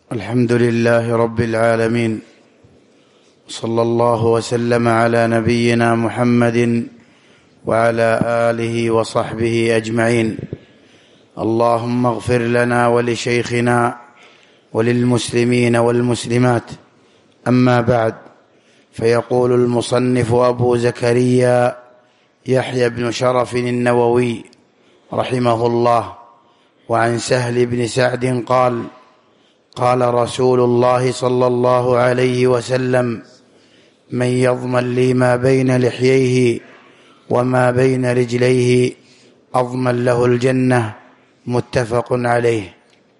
الحمد لله رب العالمين، صلى الله وسلم على نبينا محمد وعلى آله وصحبه أجمعين. اللهم اغفر لنا ولشيخنا وللمسلمين والمسلمات. أما بعد، فيقول المصنف أبو زكريا يحيى بن شرف النووي رحمه الله: وعن سهل بن سعد قال: قال رسول الله صلى الله عليه وسلم: من يضمن لي ما بين لحييه وما بين رجليه أضمن له الجنة. متفق عليه.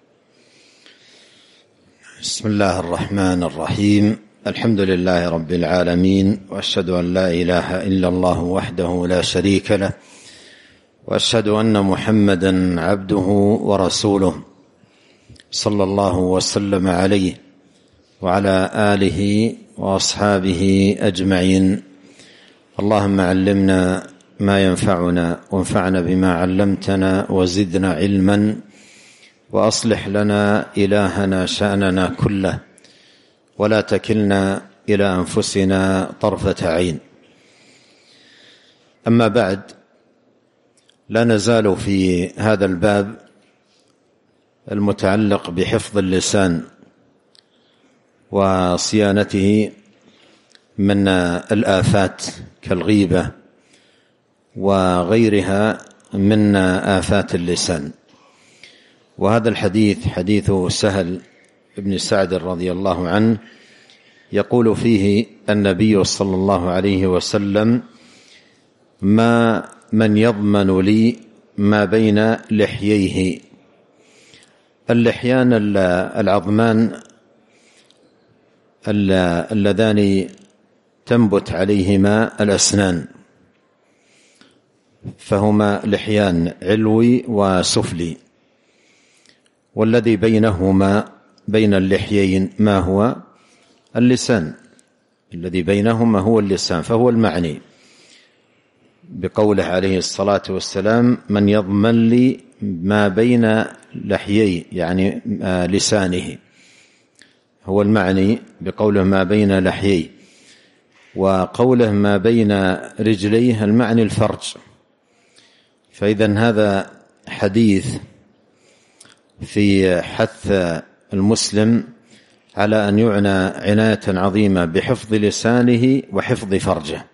بسم الله الرحمن الرحيم. الحمد لله رب العالمين، وأشهد أن لا إله إلا الله وحده لا شريك له، وأشهد أن محمدا عبده ورسوله، صلى الله وسلم عليه وعلى آله وأصحابه أجمعين. اللهم علمنا ما ينفعنا، وانفعنا بما علمتنا، وزدنا علما، وأصلح لنا إلهنا شأننا كله، ولا تكلنا إلى أنفسنا طرفة عين. أما بعد، لا نزال في هذا الباب المتعلق بحفظ اللسان وصيانته من الآفات كالغيبة وغيرها من آفات اللسان. وهذا الحديث حديث سهل بن سعد رضي الله عنه، يقول فيه النبي صلى الله عليه وسلم: ما من يضمن لي ما بين لحييه. اللحيان العظمان اللذان تنبت عليهما الأسنان، فهما لحيان علوي وسفلي، والذي بينهما بين اللحيين ما هو؟ اللسان. الذي بينهما هو اللسان، فهو المعني بقوله عليه الصلاة والسلام: من يضمن لي ما بين لحيي، يعني لسانه، هو المعني بقوله ما بين لحيي. وقوله ما بين رجليه المعني الفرج. فإذن هذا حديث في حث المسلم على أن يعنى عناية عظيمة بحفظ لسانه وحفظ فرجه،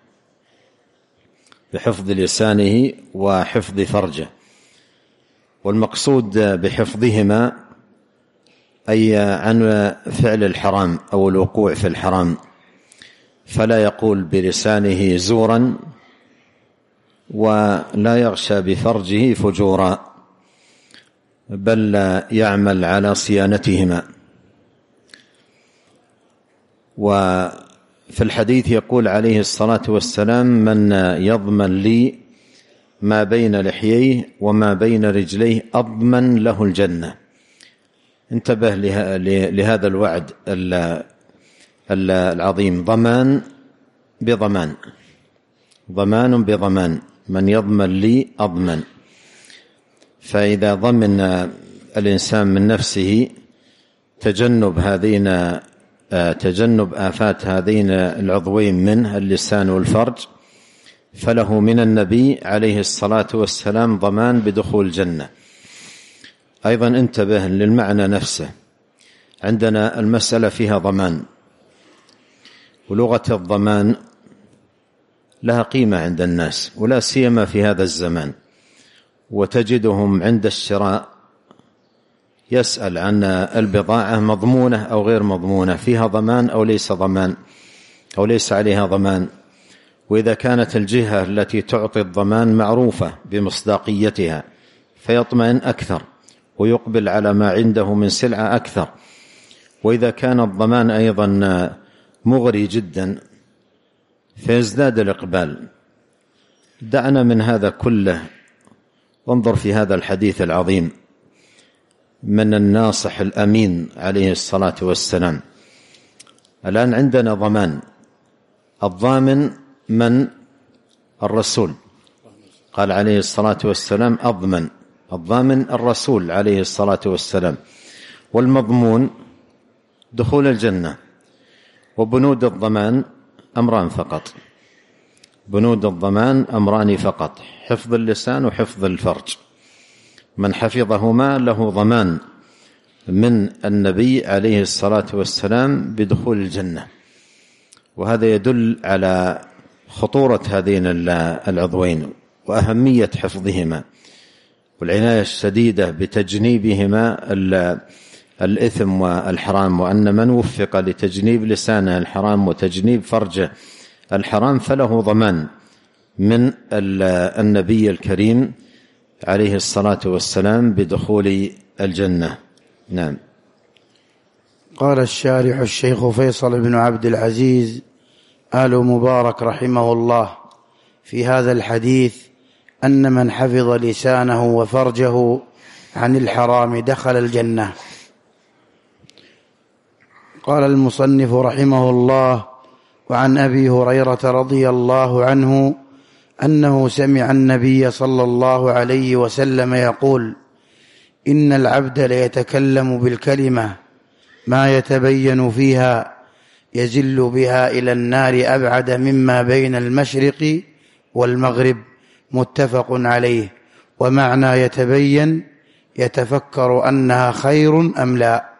بحفظ لسانه وحفظ فرجه. والمقصود بحفظهما أي عن فعل الحرام أو الوقوع في الحرام، فلا يقول بلسانه زورا، ولا يغشى بفرجه فجورا، بل يعمل على صيانتهما. وفي الحديث يقول عليه الصلاة والسلام: من يضمن لي ما بين لحييه وما بين رجليه أضمن له الجنة. انتبه لهذا الوعد العظيم: ضمان بضمان، ضمان بضمان، من يضمن لي أضمن. فإذا ضمن الإنسان من نفسه تجنب آفات هذين العضوين منه، اللسان والفرج، فله من النبي عليه الصلاة والسلام ضمان بدخول الجنة. أيضا انتبه للمعنى نفسه. عندنا المسألة فيها ضمان، ولغة الضمان لها قيمة عند الناس، ولا سيما في هذا الزمان، وتجدهم عند الشراء يسأل عن البضاعة مضمونة أو غير مضمونة، فيها ضمان أو ليس ضمان، أو ليس عليها ضمان. وإذا كانت الجهة التي تعطي الضمان معروفة بمصداقيتها فيطمئن أكثر ويقبل على ما عنده من سلعة أكثر. وإذا كان الضمان أيضا مغري جدا فيزداد الإقبال. دعنا من هذا كله، وانظر في هذا الحديث العظيم من الناصح الأمين عليه الصلاة والسلام. الآن عندنا ضمان، الضامن من؟ الرسول. قال عليه الصلاة والسلام: أضمن. الضامن الرسول عليه الصلاة والسلام. والمضمون دخول الجنة. وبنود الضمان أمران فقط، بنود الضمان أمران فقط، حفظ اللسان وحفظ الفرج. من حفظهما له ضمان من النبي عليه الصلاة والسلام بدخول الجنة. وهذا يدل على خطورة هذين العضوين وأهمية حفظهما والعناية الشديدة بتجنيبهما الإثم والحرام، وأن من وفق لتجنيب لسانه الحرام وتجنيب فرجه الحرام فله ضمان من النبي الكريم عليه الصلاة والسلام بدخول الجنة. نعم. قال الشارح الشيخ فيصل بن عبد العزيز آل مبارك رحمه الله في هذا الحديث أن من حفظ لسانه وفرجه عن الحرام دخل الجنة. قال المصنف رحمه الله: وعن أبي هريرة رضي الله عنه أنه سمع النبي صلى الله عليه وسلم يقول: إن العبد ليتكلم بالكلمة ما يتبين فيها يزل بها إلى النار أبعد مما بين المشرق والمغرب، متفق عليه. ومعنى يتبين يتفكر أنها خير أم لا.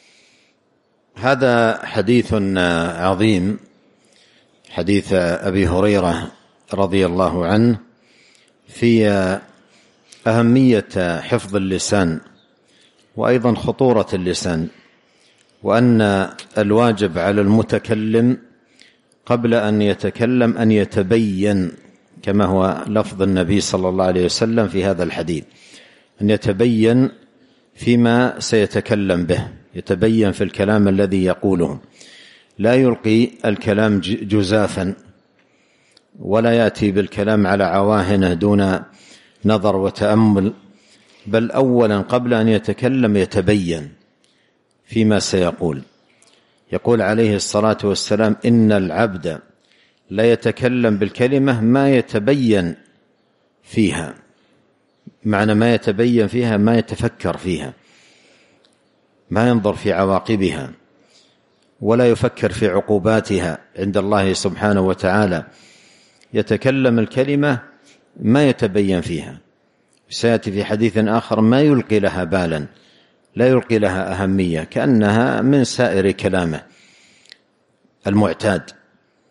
هذا حديث عظيم، حديث أبي هريرة رضي الله عنه في أهمية حفظ اللسان وأيضا خطورة اللسان، وأن الواجب على المتكلم قبل أن يتكلم أن يتبين، كما هو لفظ النبي صلى الله عليه وسلم في هذا الحديث، أن يتبين فيما سيتكلم به، يتبين في الكلام الذي يقوله، لا يلقي الكلام جزافا ولا يأتي بالكلام على عواهنه دون نظر وتأمل، بل أولا قبل أن يتكلم يتبين فيما سيقول. يقول عليه الصلاة والسلام: إن العبد لا يتكلم بالكلمة ما يتبين فيها. معنى ما يتبين فيها ما يتفكر فيها، ما ينظر في عواقبها ولا يفكر في عقوباتها عند الله سبحانه وتعالى. يتكلم الكلمة ما يتبين فيها. سيأتي في حديث آخر: ما يلقي لها بالا، لا يلقي لها أهمية، كأنها من سائر كلامه المعتاد.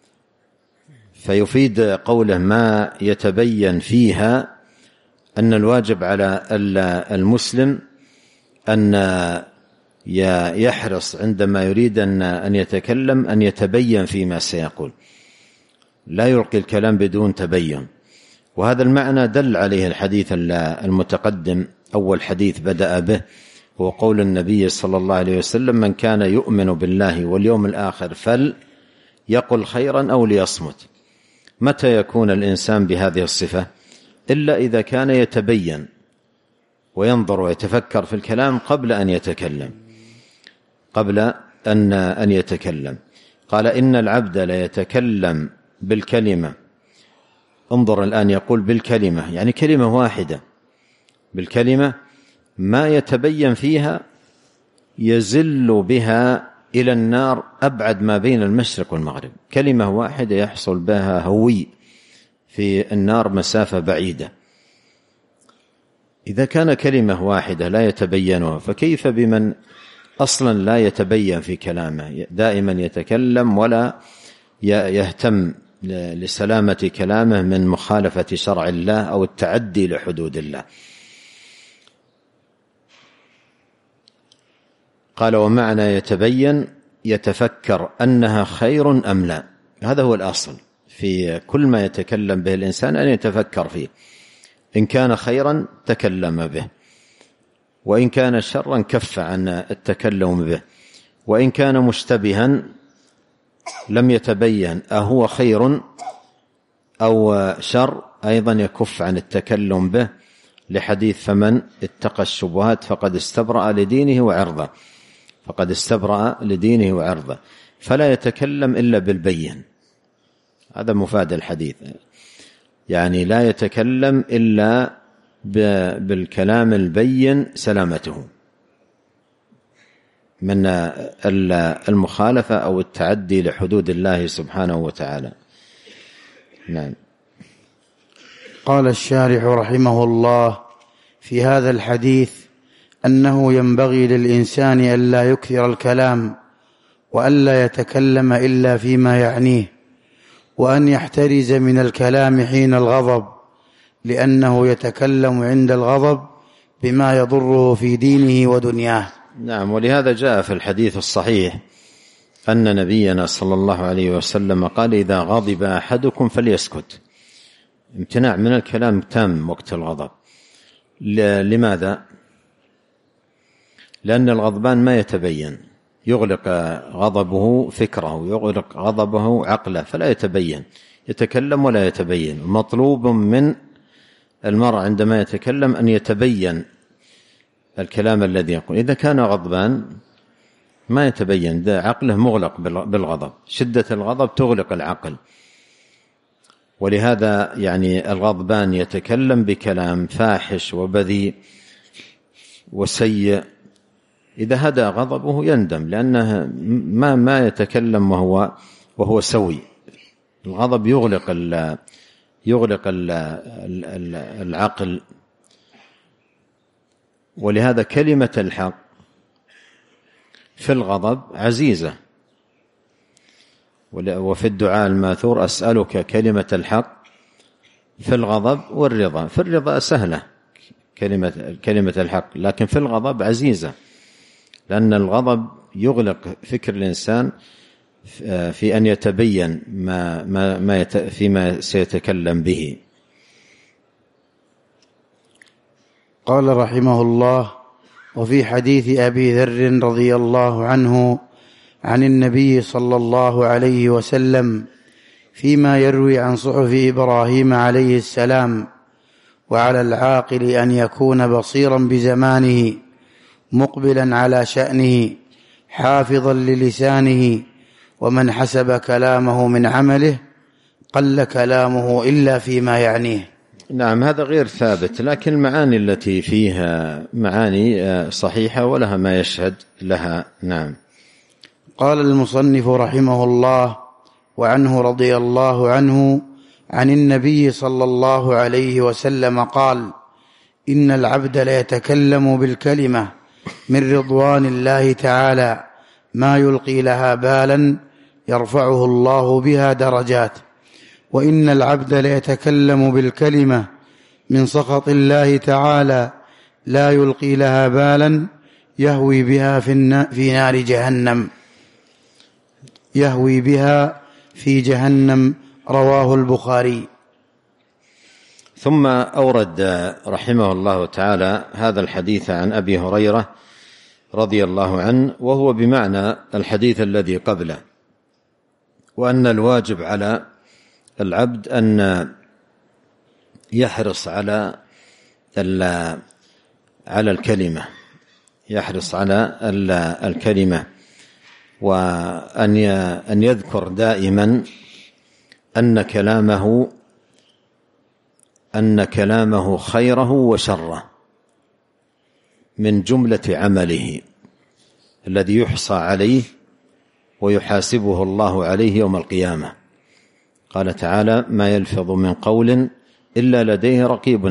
فيفيد قوله ما يتبين فيها أن الواجب على المسلم أن يحرص عندما يريد أن يتكلم أن يتبين فيما سيقول، لا يلقي الكلام بدون تبين. وهذا المعنى دل عليه الحديث المتقدم، أول حديث بدأ به هو قول النبي صلى الله عليه وسلم: من كان يؤمن بالله واليوم الآخر فليقل خيرا أو ليصمت. متى يكون الإنسان بهذه الصفة؟ إلا إذا كان يتبين وينظر ويتفكر في الكلام قبل أن يتكلم، قبل أن يتكلم. قال: إن العبد لا يتكلم بالكلمة. انظر الآن، يقول بالكلمة يعني كلمة واحدة، بالكلمة ما يتبين فيها يزل بها إلى النار أبعد ما بين المشرق والمغرب. كلمة واحدة يحصل بها هوي في النار مسافة بعيدة. إذا كان كلمة واحدة لا يتبينها، فكيف بمن أصلا لا يتبين في كلامه، دائما يتكلم ولا يهتم لسلامة كلامه من مخالفة شرع الله أو التعدي لحدود الله. قال: ومعنى يتبين يتفكر أنها خير أم لا. هذا هو الأصل في كل ما يتكلم به الإنسان، أن يتفكر فيه. إن كان خيرا تكلم به، وإن كان شرا كف عن التكلم به، وإن كان مشتبها لم يتبين أهو خير أو شر أيضا يكف عن التكلم به، لحديث: فمن اتقى الشبهات فقد استبرأ لدينه وعرضه، فقد استبرأ لدينه وعرضه. فلا يتكلم إلا بالبين. هذا مفاد الحديث، يعني لا يتكلم إلا بالكلام البين سلامته. من المخالفة أو التعدي لحدود الله سبحانه وتعالى. نعم. قال الشارح رحمه الله في هذا الحديث أنه ينبغي للإنسان ألا يكثر الكلام وألا يتكلم إلا فيما يعنيه، وأن يحترز من الكلام حين الغضب، لأنه يتكلم عند الغضب بما يضره في دينه ودنياه. نعم. ولهذا جاء في الحديث الصحيح أن نبينا صلى الله عليه وسلم قال: إذا غضب أحدكم فليسكت. امتناع من الكلام تام وقت الغضب. لماذا؟ لأن الغضبان ما يتبين، يغلق غضبه فكره ويغلق غضبه عقله، فلا يتبين، يتكلم ولا يتبين. مطلوب من المرء عندما يتكلم أن يتبين الكلام الذي يقول. إذا كان غضبان ما يتبين، ده عقله مغلق بالغضب، شدة الغضب تغلق العقل. ولهذا يعني الغضبان يتكلم بكلام فاحش وبذيء وسيء، إذا هدى غضبه يندم، لأنه ما يتكلم وهو سوي. الغضب يغلق العقل. ولهذا كلمة الحق في الغضب عزيزة. وفي الدعاء الماثور: أسألك كلمة الحق في الغضب والرضا. في الرضا سهلة كلمة الحق، لكن في الغضب عزيزة، لأن الغضب يغلق فكر الإنسان في أن يتبين فيما سيتكلم به. قال رحمه الله: وفي حديث أبي ذر رضي الله عنه عن النبي صلى الله عليه وسلم فيما يروي عن صحف إبراهيم عليه السلام: وعلى العاقل أن يكون بصيرا بزمانه، مقبلا على شأنه، حافظا للسانه، ومن حسب كلامه من عمله قل كلامه إلا فيما يعنيه. نعم. هذا غير ثابت، لكن المعاني التي فيها معاني صحيحة ولها ما يشهد لها. نعم. قال المصنف رحمه الله: وعنه رضي الله عنه عن النبي صلى الله عليه وسلم قال: إن العبد ليتكلم بالكلمة من رضوان الله تعالى ما يلقي لها بالا يرفعه الله بها درجات، وإن العبد ليتكلم بالكلمة من سخط الله تعالى لا يلقي لها بالا يهوي بها في نار جهنم، يهوي بها في جهنم. رواه البخاري. ثم أورد رحمه الله تعالى هذا الحديث عن أبي هريرة رضي الله عنه، وهو بمعنى الحديث الذي قبله، وأن الواجب على العبد أن يحرص على الكلمة، وأن يذكر دائما أن كلامه خيره وشره من جملة عمله الذي يحصى عليه ويحاسبه الله عليه يوم القيامة. قال تعالى: ما يلفظ من قول إلا لديه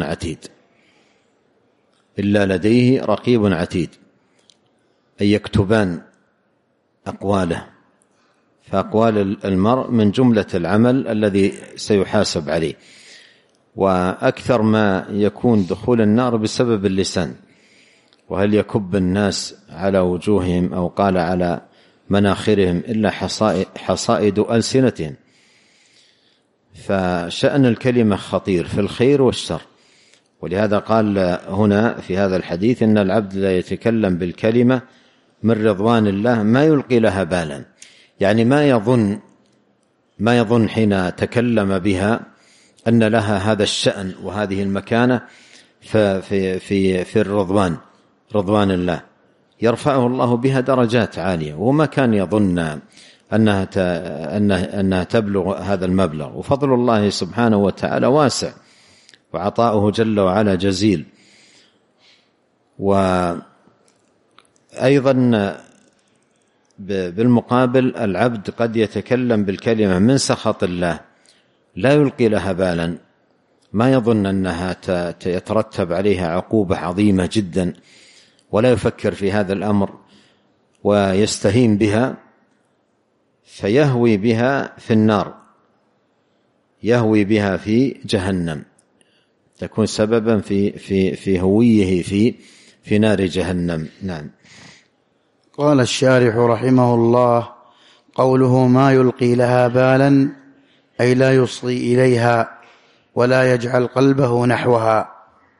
رقيب عتيد، أي يكتبان أقواله. فأقوال المرء من جملة العمل الذي سيحاسب عليه، وأكثر ما يكون دخول النار بسبب اللسان. وهل يكب الناس على وجوههم أو قال على مناخرهم إلا حصائد ألسنتهم. فشأن الكلمة خطير في الخير والشر. ولهذا قال هنا في هذا الحديث: إن العبد لا يتكلم بالكلمة من رضوان الله ما يلقي لها بالا، يعني ما يظن حين تكلم بها أن لها هذا الشأن وهذه المكانة في رضوان الله، يرفعه الله بها درجات عالية، وما كان يظن أنها تبلغ هذا المبلغ. وفضل الله سبحانه وتعالى واسع، وعطاؤه جل وعلا جزيل. وأيضا بالمقابل العبد قد يتكلم بالكلمة من سخط الله لا يلقي لها بالا، ما يظن أنها يترتب عليها عقوبة عظيمة جدا، ولا يفكر في هذا الأمر ويستهين بها، فيهوي بها في النار، يهوي بها في جهنم، تكون سببا في هويه في نار جهنم. نعم. قال الشارح رحمه الله: قوله ما يلقي لها بالا أي لا يصغي إليها ولا يجعل قلبه نحوها.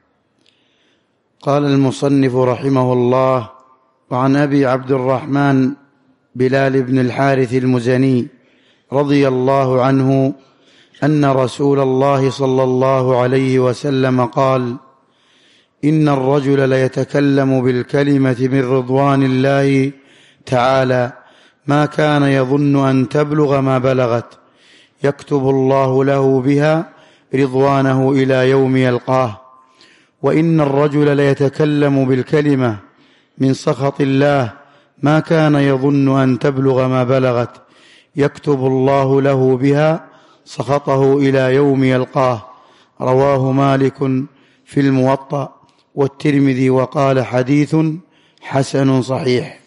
قال المصنف رحمه الله: وعن أبي عبد الرحمن بلال بن الحارث المزني رضي الله عنه أن رسول الله صلى الله عليه وسلم قال: إن الرجل ليتكلم بالكلمة من رضوان الله تعالى ما كان يظن أن تبلغ ما بلغت، يكتب الله له بها رضوانه إلى يوم يلقاه. وإن الرجل ليتكلم بالكلمة من سخط الله ما كان يظن أن تبلغ ما بلغت، يكتب الله له بها سخطه إلى يوم يلقاه. رواه مالك في الموطأ والترمذي وقال حديث حسن صحيح.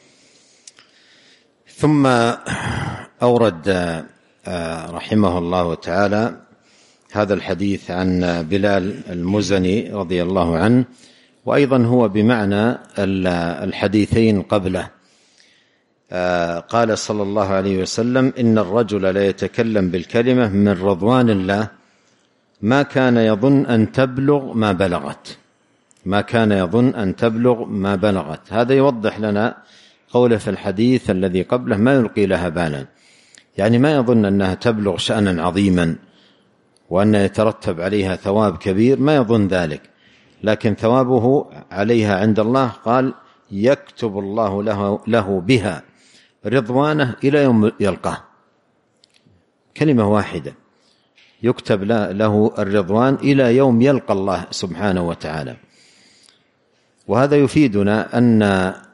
ثم أورد رحمه الله تعالى هذا الحديث عن بلال المزني رضي الله عنه، وأيضا هو بمعنى الحديثين قبله. قال صلى الله عليه وسلم: إن الرجل لا يتكلم بالكلمة من رضوان الله ما كان يظن أن تبلغ ما بلغت، ما كان يظن أن تبلغ ما بلغت. هذا يوضح لنا قوله في الحديث الذي قبله: ما يلقي لها بالا، يعني ما يظن أنها تبلغ شأنا عظيما وأن يترتب عليها ثواب كبير، ما يظن ذلك، لكن ثوابه عليها عند الله قال: يكتب الله له بها رضوانه إلى يوم يلقاه. كلمة واحدة يكتب له الرضوان إلى يوم يلقى الله سبحانه وتعالى. وهذا يفيدنا أن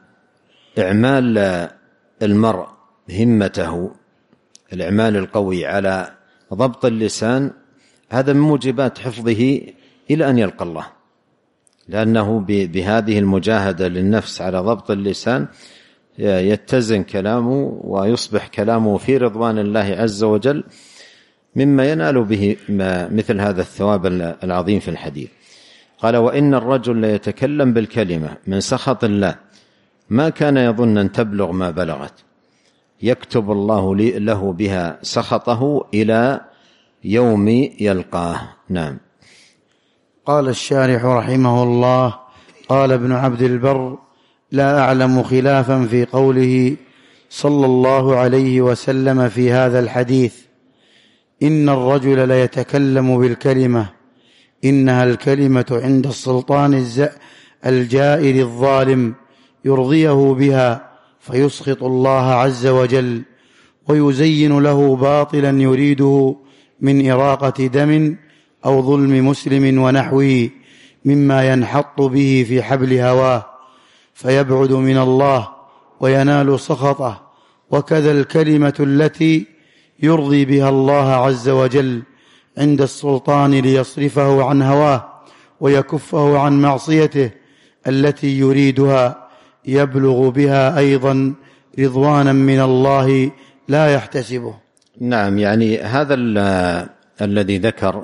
إعمال المرء همته، الإعمال القوي على ضبط اللسان، هذا من موجبات حفظه إلى أن يلقى الله، لأنه بهذه المجاهدة للنفس على ضبط اللسان يتزن كلامه ويصبح كلامه في رضوان الله عز وجل، مما ينال به مثل هذا الثواب العظيم في الحديث. قال: وإن الرجل ليتكلم بالكلمة من سخط الله ما كان يظن أن تبلغ ما بلغت، يكتب الله له بها سخطه إلى يوم يلقاه. نعم. قال الشارح رحمه الله: قال ابن عبد البر: لا أعلم خلافا في قوله صلى الله عليه وسلم في هذا الحديث: إن الرجل ليتكلم بالكلمة، إنها الكلمة عند السلطان الجائر الظالم يرضيه بها فيسخط الله عز وجل ويزين له باطلا يريده من إراقة دم أو ظلم مسلم ونحوه مما ينحط به في حبل هواه فيبعد من الله وينال سخطه. وكذا الكلمة التي يرضي بها الله عز وجل عند السلطان ليصرفه عن هواه ويكفه عن معصيته التي يريدها يبلغ بها أيضا رضوانا من الله لا يحتسبه. نعم، يعني هذا الذي ذكر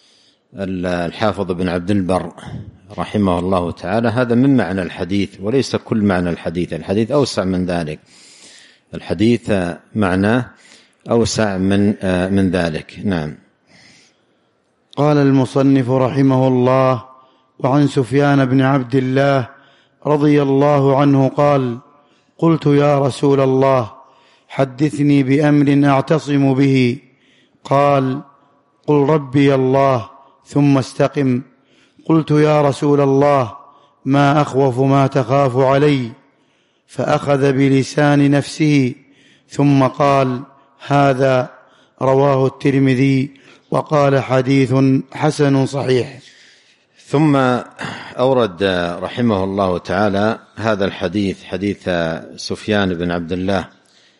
الحافظ بن عبد البر رحمه الله تعالى هذا من معنى الحديث، وليس كل معنى الحديث. الحديث أوسع من ذلك، الحديث معناه أوسع من ذلك. نعم. قال المصنف رحمه الله: وعن سفيان بن عبد الله رضي الله عنه قال: قلت يا رسول الله حدثني بأمر أعتصم به. قال: قل ربي الله ثم استقم. قلت يا رسول الله ما أخوف ما تخاف علي؟ فأخذ بلسان نفسه ثم قال: هذا. رواه الترمذي وقال حديث حسن صحيح. ثم أورد رحمه الله تعالى هذا الحديث، حديث سفيان بن عبد الله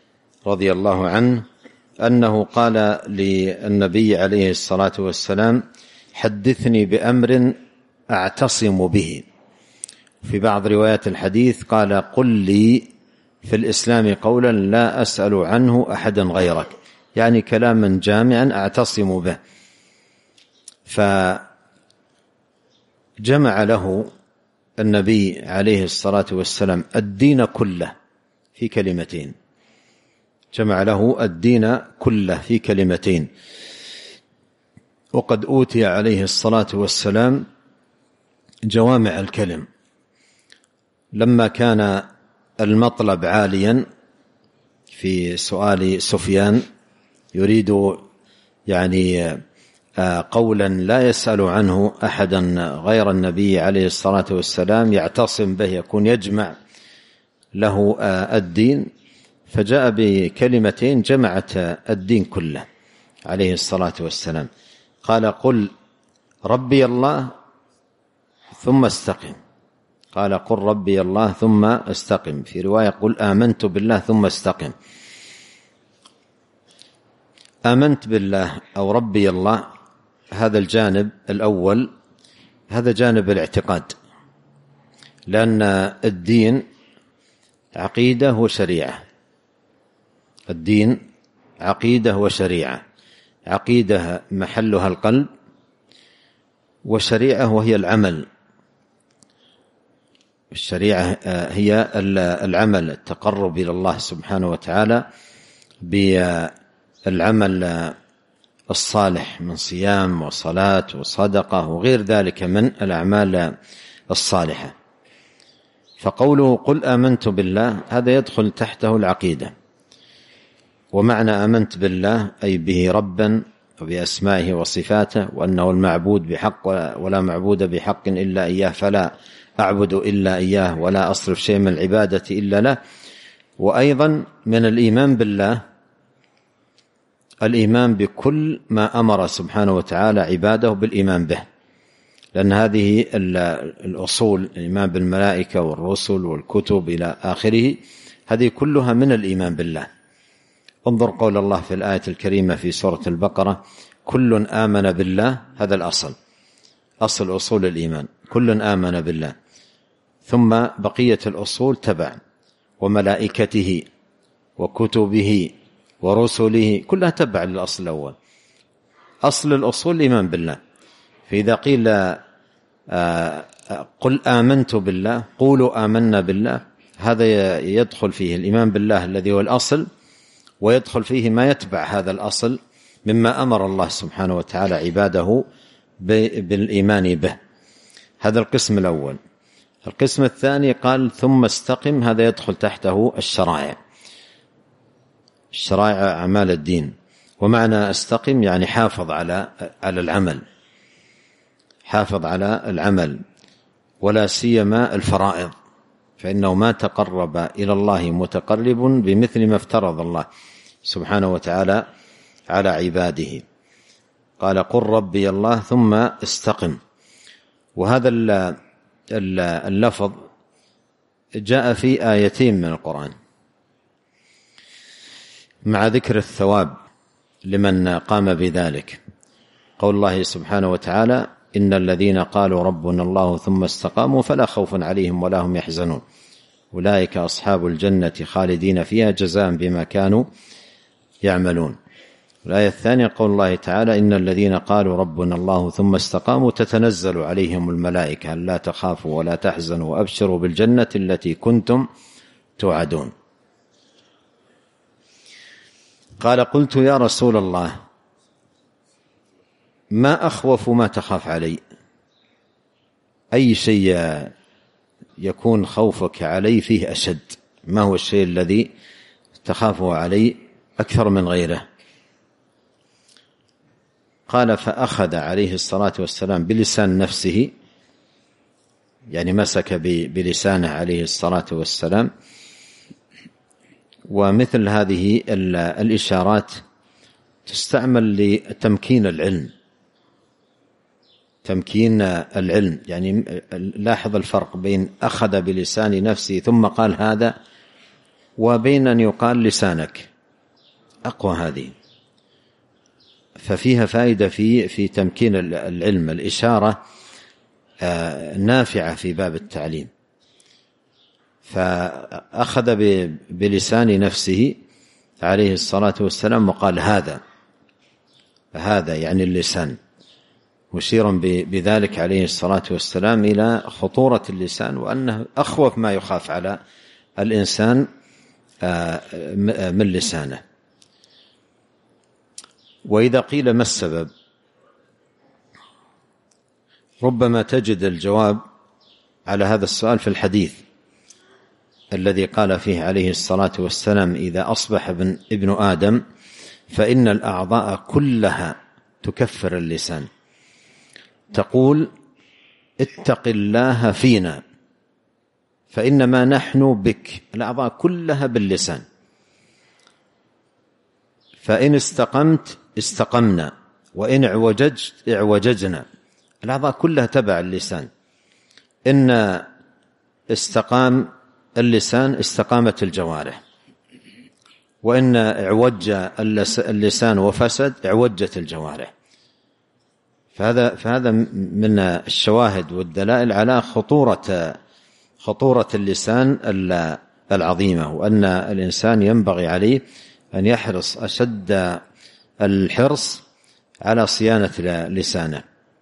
رضي الله عنه أنه قال للنبي عليه الصلاة والسلام: حدثني بأمر أعتصم به. في بعض روايات الحديث قال: قل لي في الإسلام قولا لا أسأل عنه أحدا غيرك، يعني كلاما جامعا أعتصم به. فجمع له النبي عليه الصلاة والسلام الدين كله في كلمتين، جمع له الدين كله في كلمتين. وقد أوتي عليه الصلاة والسلام جوامع الكلم. لما كان المطلب عاليا في سؤال سفيان يريد يعني قولا لا يسأل عنه أحدا غير النبي عليه الصلاة والسلام يعتصم به، يكون يجمع له الدين، فجاء بكلمتين جمعت الدين كله عليه الصلاة والسلام. قال: قل ربي الله ثم استقم. قال: قل ربي الله ثم استقم. في رواية: قل آمنت بالله ثم استقم. آمنت بالله أو ربي الله، هذا الجانب الأول، هذا جانب الاعتقاد، لأن الدين عقيدة وشريعة. الدين عقيدة وشريعة. عقيدة محلها القلب، وشريعة وهي العمل. الشريعة هي العمل، التقرب إلى الله سبحانه وتعالى بالعمل الصالح من صيام وصلاة وصدقة وغير ذلك من الأعمال الصالحة. فقوله قل آمنت بالله هذا يدخل تحته العقيدة. ومعنى آمنت بالله أي به ربا وبأسمائه وصفاته، وأنه المعبود بحق ولا معبود بحق إلا إياه، فلا أعبد إلا إياه ولا أصرف شيء من العبادة إلا له. وأيضا من الإيمان بالله الإيمان بكل ما أمر سبحانه وتعالى عباده بالإيمان به، لأن هذه الأصول، الإيمان بالملائكة والرسل والكتب إلى آخره، هذه كلها من الإيمان بالله. انظر قول الله في الآية الكريمة في سورة البقرة: كل آمن بالله. هذا الأصل، أصل أصول الإيمان، كل آمن بالله. ثم بقية الأصول تبع: وملائكته وكتبه ورسله، كلها تبع للأصل الأول. أصل الأصول الإيمان بالله. فإذا قيل قل آمنت بالله، قولوا آمنا بالله، هذا يدخل فيه الإيمان بالله الذي هو الأصل، ويدخل فيه ما يتبع هذا الأصل مما أمر الله سبحانه وتعالى عباده بالإيمان به. هذا القسم الأول. القسم الثاني قال ثم استقم، هذا يدخل تحته الشرائع، الشرائع أعمال الدين. ومعنى استقم يعني حافظ على العمل، حافظ على العمل، ولا سيما الفرائض، فإنه ما تقرب إلى الله متقرب بمثل ما افترض الله سبحانه وتعالى على عباده. قال قل ربي الله ثم استقم. وهذا اللفظ جاء في آيتين من القرآن مع ذكر الثواب لمن قام بذلك. قول الله سبحانه وتعالى: إن الذين قالوا ربنا الله ثم استقاموا فلا خوف عليهم ولا هم يحزنون أولئك أصحاب الجنة خالدين فيها جزاء بما كانوا يعملون. الآية الثانية قول الله تعالى: إن الذين قالوا ربنا الله ثم استقاموا تتنزل عليهم الملائكة ألا تخافوا ولا تحزنوا وأبشروا بالجنة التي كنتم توعدون. قال قلت يا رسول الله ما أخوف ما تخاف علي؟ أي شيء يكون خوفك علي فيه أشد؟ ما هو الشيء الذي تخافه علي أكثر من غيره؟ قال فأخذ عليه الصلاة والسلام بلسان نفسه، يعني مسك بلسانه عليه الصلاة والسلام. ومثل هذه الإشارات تستعمل لتمكين العلم، تمكين العلم. يعني لاحظ الفرق بين أخذ بلسان نفسه ثم قال هذا، وبين أن يقال لسانك. أقوى هذه، ففيها فائدة في تمكين العلم. الإشارة نافعة في باب التعليم، فأخذ بلسان نفسه عليه الصلاة والسلام وقال هذا يعني اللسان، مشيرا بذلك عليه الصلاة والسلام إلى خطورة اللسان، وأنه أخوف ما يخاف على الإنسان من لسانه. وإذا قيل ما السبب، ربما تجد الجواب على هذا السؤال في الحديث الذي قال فيه عليه الصلاة والسلام: إذا أصبح ابن آدم فإن الأعضاء كلها تكفر اللسان، تقول: اتق الله فينا فإنما نحن بك. الأعضاء كلها باللسان، فإن استقمت استقمنا، وإن اعوججت اعوججنا. الأعضاء كلها تبع اللسان. إن استقام اللسان استقامت الجوارح، وإن اعوج اللسان وفسد اعوجت الجوارح. فهذا من الشواهد والدلائل على خطورة اللسان العظيمة، وأن الإنسان ينبغي عليه أن يحرص أشد الحرص على صيانة لسانه.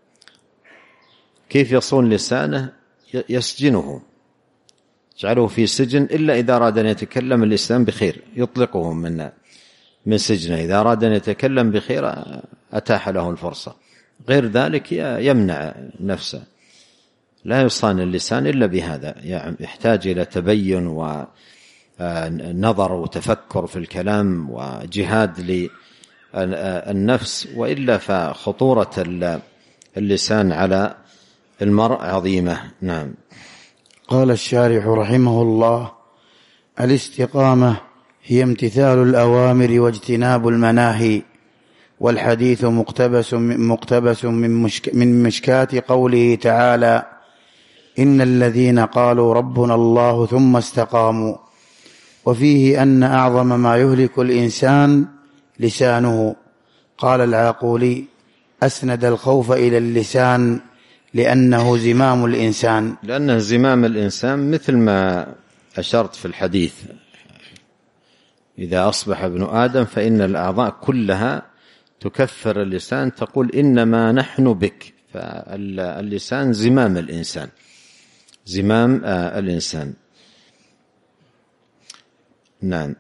كيف يصون لسانه؟ يسجنه، يجعله في سجن، إلا إذا أراد أن يتكلم اللسان بخير يطلقه من سجنه. إذا أراد أن يتكلم بخير أتاح له الفرصة، غير ذلك يمنع نفسه. لا يصان اللسان إلا بهذا، يحتاج إلى تبين ونظر وتفكر في الكلام وجهاد للنفس، وإلا فخطورة اللسان على المرء عظيمة. نعم. قال الشارح رحمه الله: الاستقامة هي امتثال الأوامر واجتناب المناهي. والحديث مقتبس من مشكاة قوله تعالى: إن الذين قالوا ربنا الله ثم استقاموا. وفيه أن أعظم ما يهلك الإنسان لسانه. قال العاقولي: أسند الخوف إلى اللسان لأنه زمام الإنسان. لأنه زمام الإنسان، مثل ما أشرت في الحديث: إذا أصبح ابن آدم فإن الأعضاء كلها تكفر اللسان، تقول: إنما نحن بك. فاللسان زمام الإنسان، زمام الإنسان. نعم.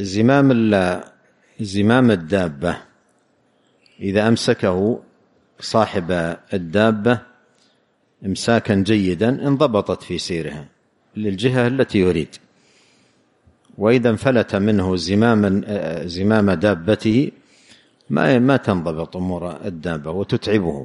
زمام الدابة إذا أمسكه صاحب الدابة إمساكا جيدا انضبطت في سيرها للجهة التي يريد، وإذا انفلت منه زمام دابته ما تنضبط أمور الدابة وتتعبه.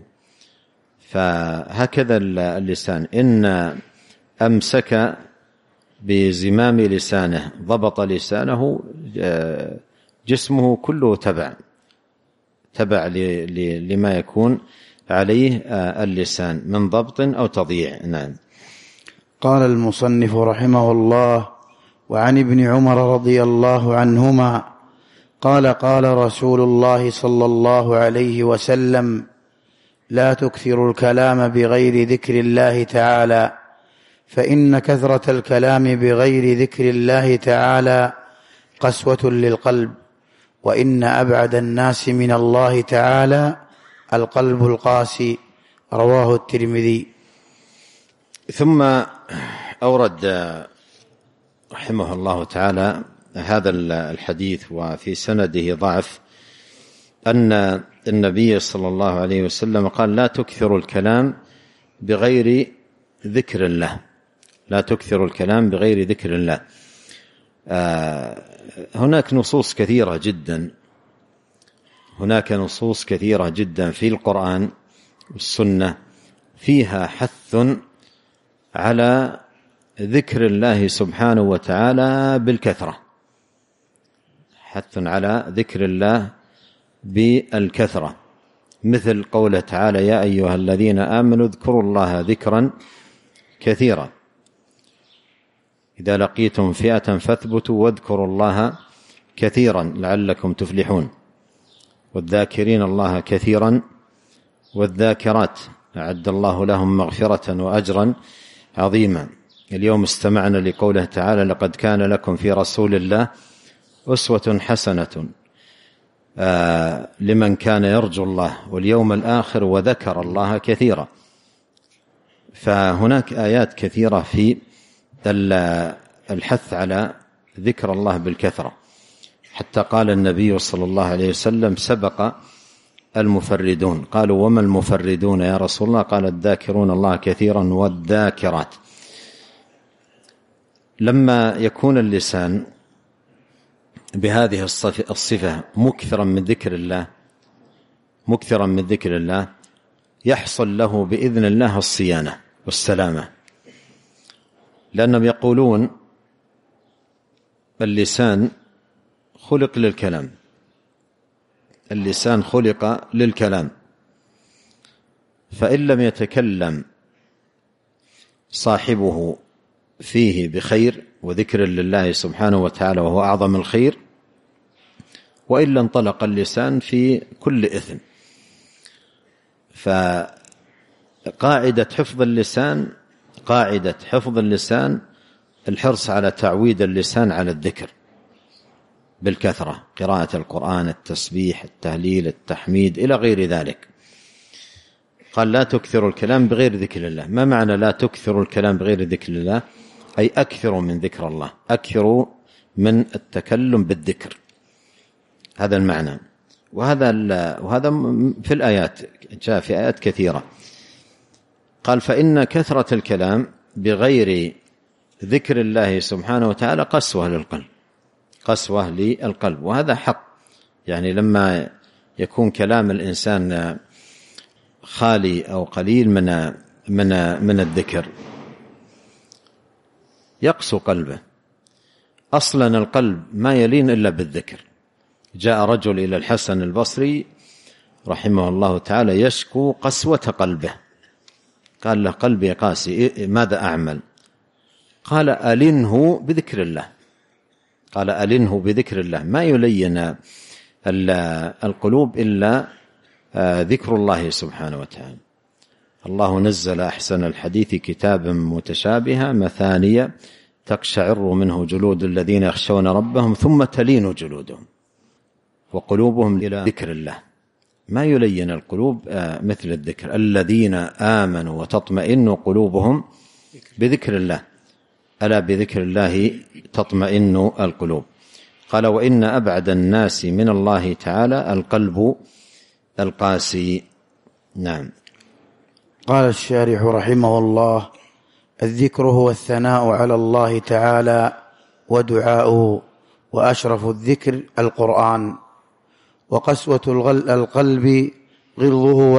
فهكذا اللسان، إن أمسك بزمام لسانه ضبط لسانه، جسمه كله تبع لما يكون عليه اللسان من ضبط أو تضييع. نعم. قال المصنف رحمه الله: وعن ابن عمر رضي الله عنهما قال: قال رسول الله صلى الله عليه وسلم: لا تكثروا الكلام بغير ذكر الله تعالى، فإن كثرة الكلام بغير ذكر الله تعالى قسوة للقلب، وإن أبعد الناس من الله تعالى القلب القاسي. رواه الترمذي. ثم أورد رحمه الله تعالى هذا الحديث، وفي سنده ضعف، أن النبي صلى الله عليه وسلم قال: لا تكثروا الكلام بغير ذكر الله، لا تكثروا الكلام بغير ذكر الله. هناك نصوص كثيرة جدا في القرآن والسنة فيها حث على ذكر الله سبحانه وتعالى بالكثرة، حث على ذكر الله بالكثرة، مثل قوله تعالى: يا أيها الذين آمنوا اذكروا الله ذكرا كثيرا، إذا لقيتم فئة فاثبتوا واذكروا الله كثيرا لعلكم تفلحون، والذاكرين الله كثيرا والذاكرات أعد الله لهم مغفرة وأجرا عظيما. اليوم استمعنا لقوله تعالى: لقد كان لكم في رسول الله أسوة حسنة لمن كان يرجو الله واليوم الآخر وذكر الله كثيرا. فهناك آيات كثيرة في الحث على ذكر الله بالكثرة، حتى قال النبي صلى الله عليه وسلم: سبق المفردون. قالوا: وما المفردون يا رسول الله؟ قال: الذاكرون الله كثيرا والذاكرات. لما يكون اللسان بهذه الصفة مكثرا من ذكر الله يحصل له بإذن الله الصيانة والسلامة، لأنهم يقولون اللسان خلق للكلام، اللسان خلق للكلام، فإن لم يتكلم صاحبه فيه بخير وذكر لله سبحانه وتعالى وهو أعظم الخير، وإلا انطلق اللسان في كل إثم. فقاعدة حفظ اللسان الحرص على تعويد اللسان على الذكر بالكثرة، قراءة القرآن، التسبيح، التهليل، التحميد إلى غير ذلك. قال: لا تكثروا الكلام بغير ذكر الله. ما معنى لا تكثروا الكلام بغير ذكر الله؟ أي أكثروا من ذكر الله، أكثروا من التكلم بالذكر، هذا المعنى. وهذا في الآيات، جاء في آيات كثيرة. قال: فإن كثرة الكلام بغير ذكر الله سبحانه وتعالى قسوة للقلب، وهذا حق. يعني لما يكون كلام الإنسان خالي أو قليل من الذكر يقسو قلبه. أصلا القلب ما يلين إلا بالذكر. جاء رجل إلى الحسن البصري رحمه الله تعالى يشكو قسوة قلبه، قال له: قلبي قاسي، ماذا أعمل؟ قال: ألنه بذكر الله. ما يلين القلوب إلا ذكر الله سبحانه وتعالى. الله نزل أحسن الحديث كتابا متشابها مثانية تقشعر منه جلود الذين يخشون ربهم ثم تلين جلودهم وقلوبهم إلى ذكر الله. ما يلين القلوب مثل الذكر. الذين آمنوا وتطمئن قلوبهم بذكر الله، ألا بذكر الله تطمئن القلوب. قال: وإن أبعد الناس من الله تعالى القلب القاسي. نعم. قال الشارح رحمه الله: الذكر هو الثناء على الله تعالى ودعاؤه، وأشرف الذكر القرآن. وقسوة القلب غلظه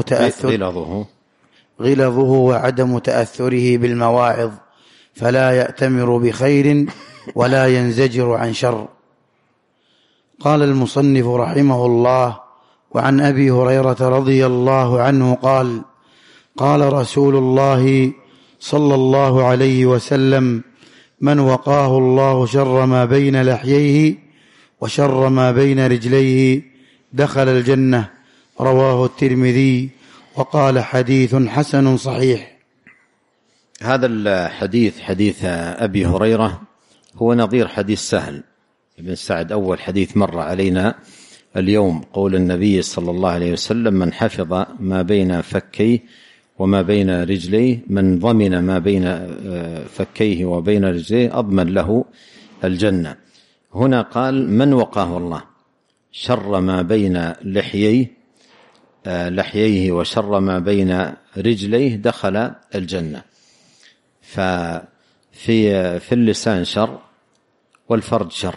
وعدم تأثره بالمواعظ، فلا يأتمر بخير ولا ينزجر عن شر. قال المصنف رحمه الله: وعن أبي هريرة رضي الله عنه قال: قال رسول الله صلى الله عليه وسلم: من وقاه الله شر ما بين لحييه وشر ما بين رجليه دخل الجنة. رواه الترمذي وقال: حديث حسن صحيح. هذا الحديث حديث أبي هريرة هو نظير حديث سهل بن سعد. أول حديث مر علينا اليوم قول النبي صلى الله عليه وسلم: من حفظ ما بين فكيه وما بين رجليه، من ضمن ما بين فكيه وبين رجليه أضمن له الجنة. هنا قال: من وقاه الله شر ما بين لحييه وشر ما بين رجليه دخل الجنة. ففي اللسان شر والفرج شر،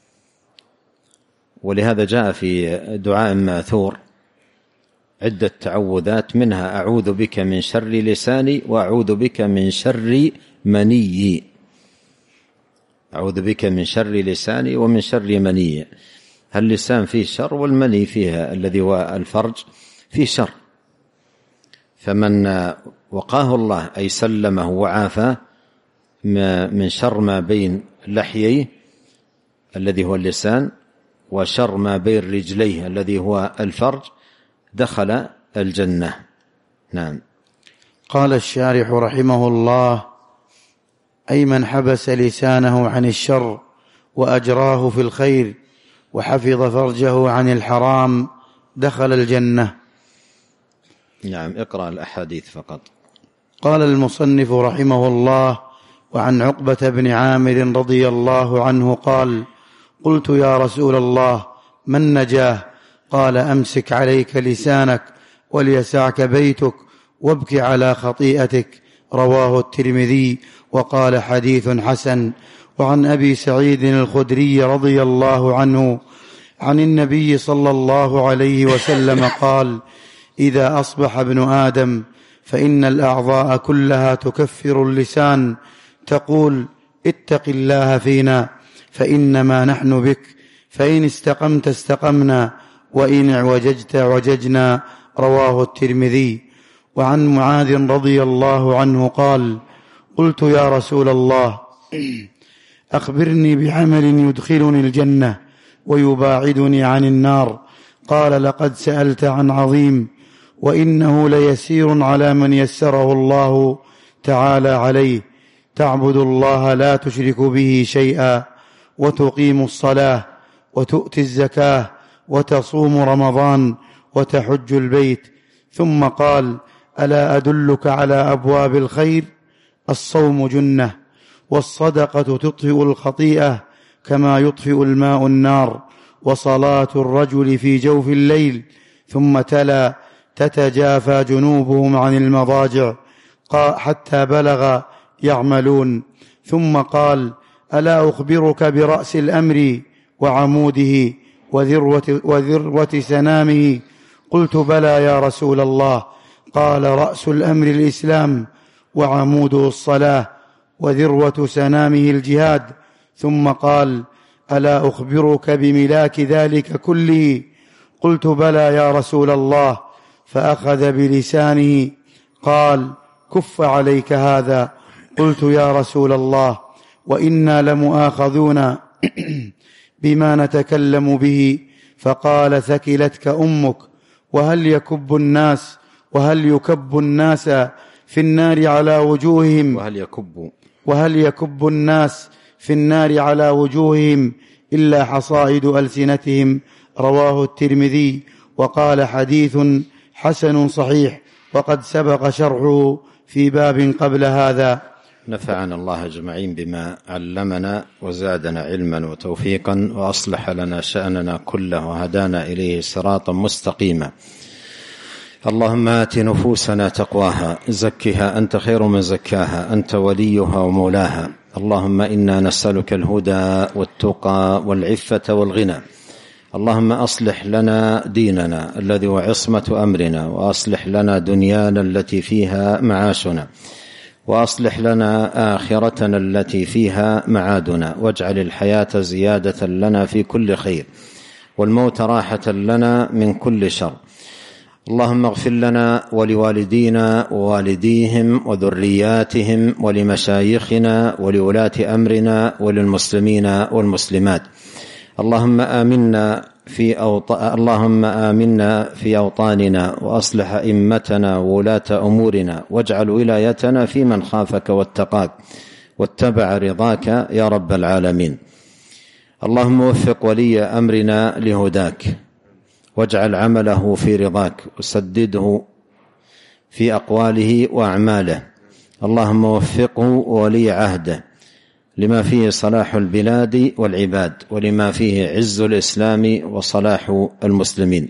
ولهذا جاء في دعاء ماثور عدة تعوذات، منها: أعوذ بك من شر لساني وأعوذ بك من شر مني. أعوذ بك من شر لساني ومن شر مني. اللسان فيه شر والمني فيها الذي هو الفرج فيه شر. فمن وقاه الله أي سلمه وعافاه من شر ما بين لحييه الذي هو اللسان وشر ما بين رجليه الذي هو الفرج دخل الجنة. نعم. قال الشارح رحمه الله: أي من حبس لسانه عن الشر وأجراه في الخير وحفظ فرجه عن الحرام دخل الجنة. نعم. اقرأ الأحاديث فقط. قال المصنف رحمه الله: وعن عقبة بن عامر رضي الله عنه قال: قلت يا رسول الله من نجاه؟ قال: أمسك عليك لسانك وليسعك بيتك وابك على خطيئتك. رواه الترمذي وقال حديث حسن. وعن أبي سعيد الخدري رضي الله عنه عن النبي صلى الله عليه وسلم قال: إذا أصبح ابن آدم فإن الأعضاء كلها تكفر اللسان، تقول: اتق الله فينا فإنما نحن بك، فإن استقمت استقمنا وإن اعوججت اعوججنا. رواه الترمذي. وعن معاذ رضي الله عنه قال: قلت يا رسول الله أخبرني بعمل يدخلني الجنة ويباعدني عن النار. قال: لقد سألت عن عظيم، وإنه ليسير على من يسره الله تعالى عليه: تعبد الله لا تشرك به شيئا، وتقيم الصلاة، وتؤتي الزكاة، وتصوم رمضان، وتحج البيت. ثم قال: ألا أدلك على أبواب الخير؟ الصوم جنة، والصدقة تطفئ الخطيئة كما يطفئ الماء النار، وصلاة الرجل في جوف الليل. ثم تلا: تتجافى جنوبهم عن المضاجع حتى بلغ يعملون. ثم قال: ألا أخبرك برأس الأمر وعموده وذروة سنامه؟ قلت: بلى يا رسول الله. قال: رأس الأمر الإسلام، وعموده الصلاة، وذروة سنامه الجهاد. ثم قال: ألا أخبرك بملاك ذلك كله؟ قلت: بلى يا رسول الله. فأخذ بلسانه قال: كف عليك هذا. قلت: يا رسول الله، وإنا لمؤاخذون بما نتكلم به. فقال: ثكلتك أمك. وهل يكب الناس في النار على وجوههم وهل يكب الناس في النار على وجوههم إلا حصائد ألسنتهم. رواه الترمذي وقال حديث حسن صحيح، وقد سبق شرحه في باب قبل هذا. نفعنا الله أجمعين بما علمنا وزادنا علما وتوفيقا، وأصلح لنا شأننا كله وهدانا إليه صراطا مستقيما. اللهم آت نفوسنا تقواها، زكها أنت خير من زكاها، أنت وليها ومولاها. اللهم إنا نسألك الهدى والتقى والعفة والغنى. اللهم أصلح لنا ديننا الذي هو عصمة أمرنا، وأصلح لنا دنيانا التي فيها معاشنا، وأصلح لنا آخرتنا التي فيها معادنا، واجعل الحياة زيادة لنا في كل خير، والموت راحة لنا من كل شر. اللهم اغفر لنا ولوالدينا ووالديهم وذرياتهم ولمشايخنا ولولاة أمرنا وللمسلمين والمسلمات. اللهم آمنا في أوطاننا، وأصلح أئمتنا وولاة أمورنا، واجعل ولايتنا في من خافك واتقاك واتبع رضاك يا رب العالمين. اللهم وفق ولي أمرنا لهداك، واجعل عمله في رضاك، وسدده في أقواله وأعماله. اللهم وفقه وولي عهده لما فيه صلاح البلاد والعباد، ولما فيه عز الإسلام وصلاح المسلمين.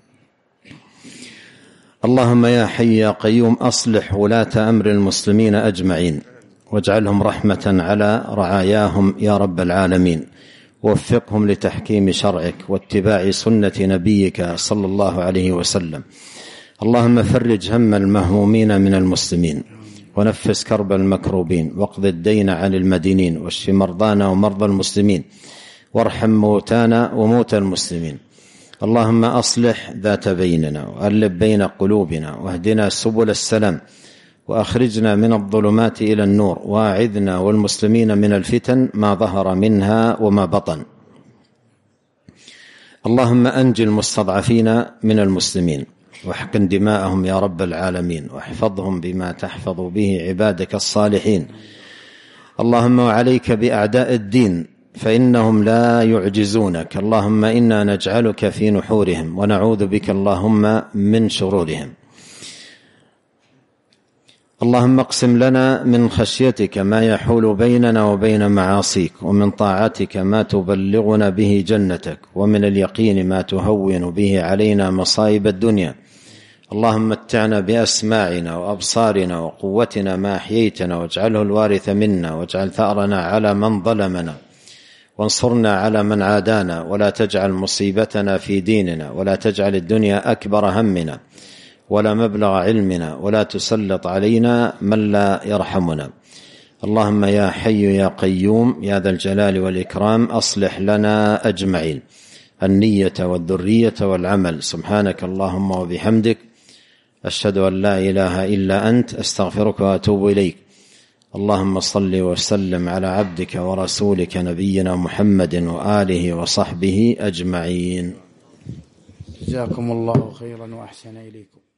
اللهم يا حي يا قيوم أصلح ولاة أمر المسلمين أجمعين، واجعلهم رحمة على رعاياهم يا رب العالمين، ووفقهم لتحكيم شرعك واتباع سنة نبيك صلى الله عليه وسلم. اللهم فرج هم المهمومين من المسلمين، ونفس كرب المكروبين، واقض الدين عن المدينين، واشف مرضانا ومرضى المسلمين، وارحم موتانا وموتى المسلمين. اللهم أصلح ذات بيننا، وألف بين قلوبنا، واهدنا سبل السلام، وأخرجنا من الظلمات إلى النور، وأعذنا والمسلمين من الفتن ما ظهر منها وما بطن. اللهم أنج المستضعفين من المسلمين واحقن دماءهم يا رب العالمين، واحفظهم بما تحفظ به عبادك الصالحين. اللهم وعليك بأعداء الدين فإنهم لا يعجزونك. اللهم إنا نجعلك في نحورهم ونعوذ بك اللهم من شرورهم. اللهم اقسم لنا من خشيتك ما يحول بيننا وبين معاصيك، ومن طاعتك ما تبلغنا به جنتك، ومن اليقين ما تهون به علينا مصائب الدنيا. اللهم متعنا بأسماعنا وأبصارنا وقوتنا ما أحييتنا، واجعله الوارث منا، واجعل ثأرنا على من ظلمنا، وانصرنا على من عادانا، ولا تجعل مصيبتنا في ديننا، ولا تجعل الدنيا أكبر همنا ولا مبلغ علمنا، ولا تسلط علينا من لا يرحمنا. اللهم يا حي يا قيوم يا ذا الجلال والإكرام أصلح لنا أجمعين النية والذرية والعمل. سبحانك اللهم وبحمدك أشهد أن لا إله إلا أنت أستغفرك وأتوب إليك. اللهم صل وسلم على عبدك ورسولك نبينا محمد وآله وصحبه أجمعين. جزاكم الله خيرا وأحسن إليكم.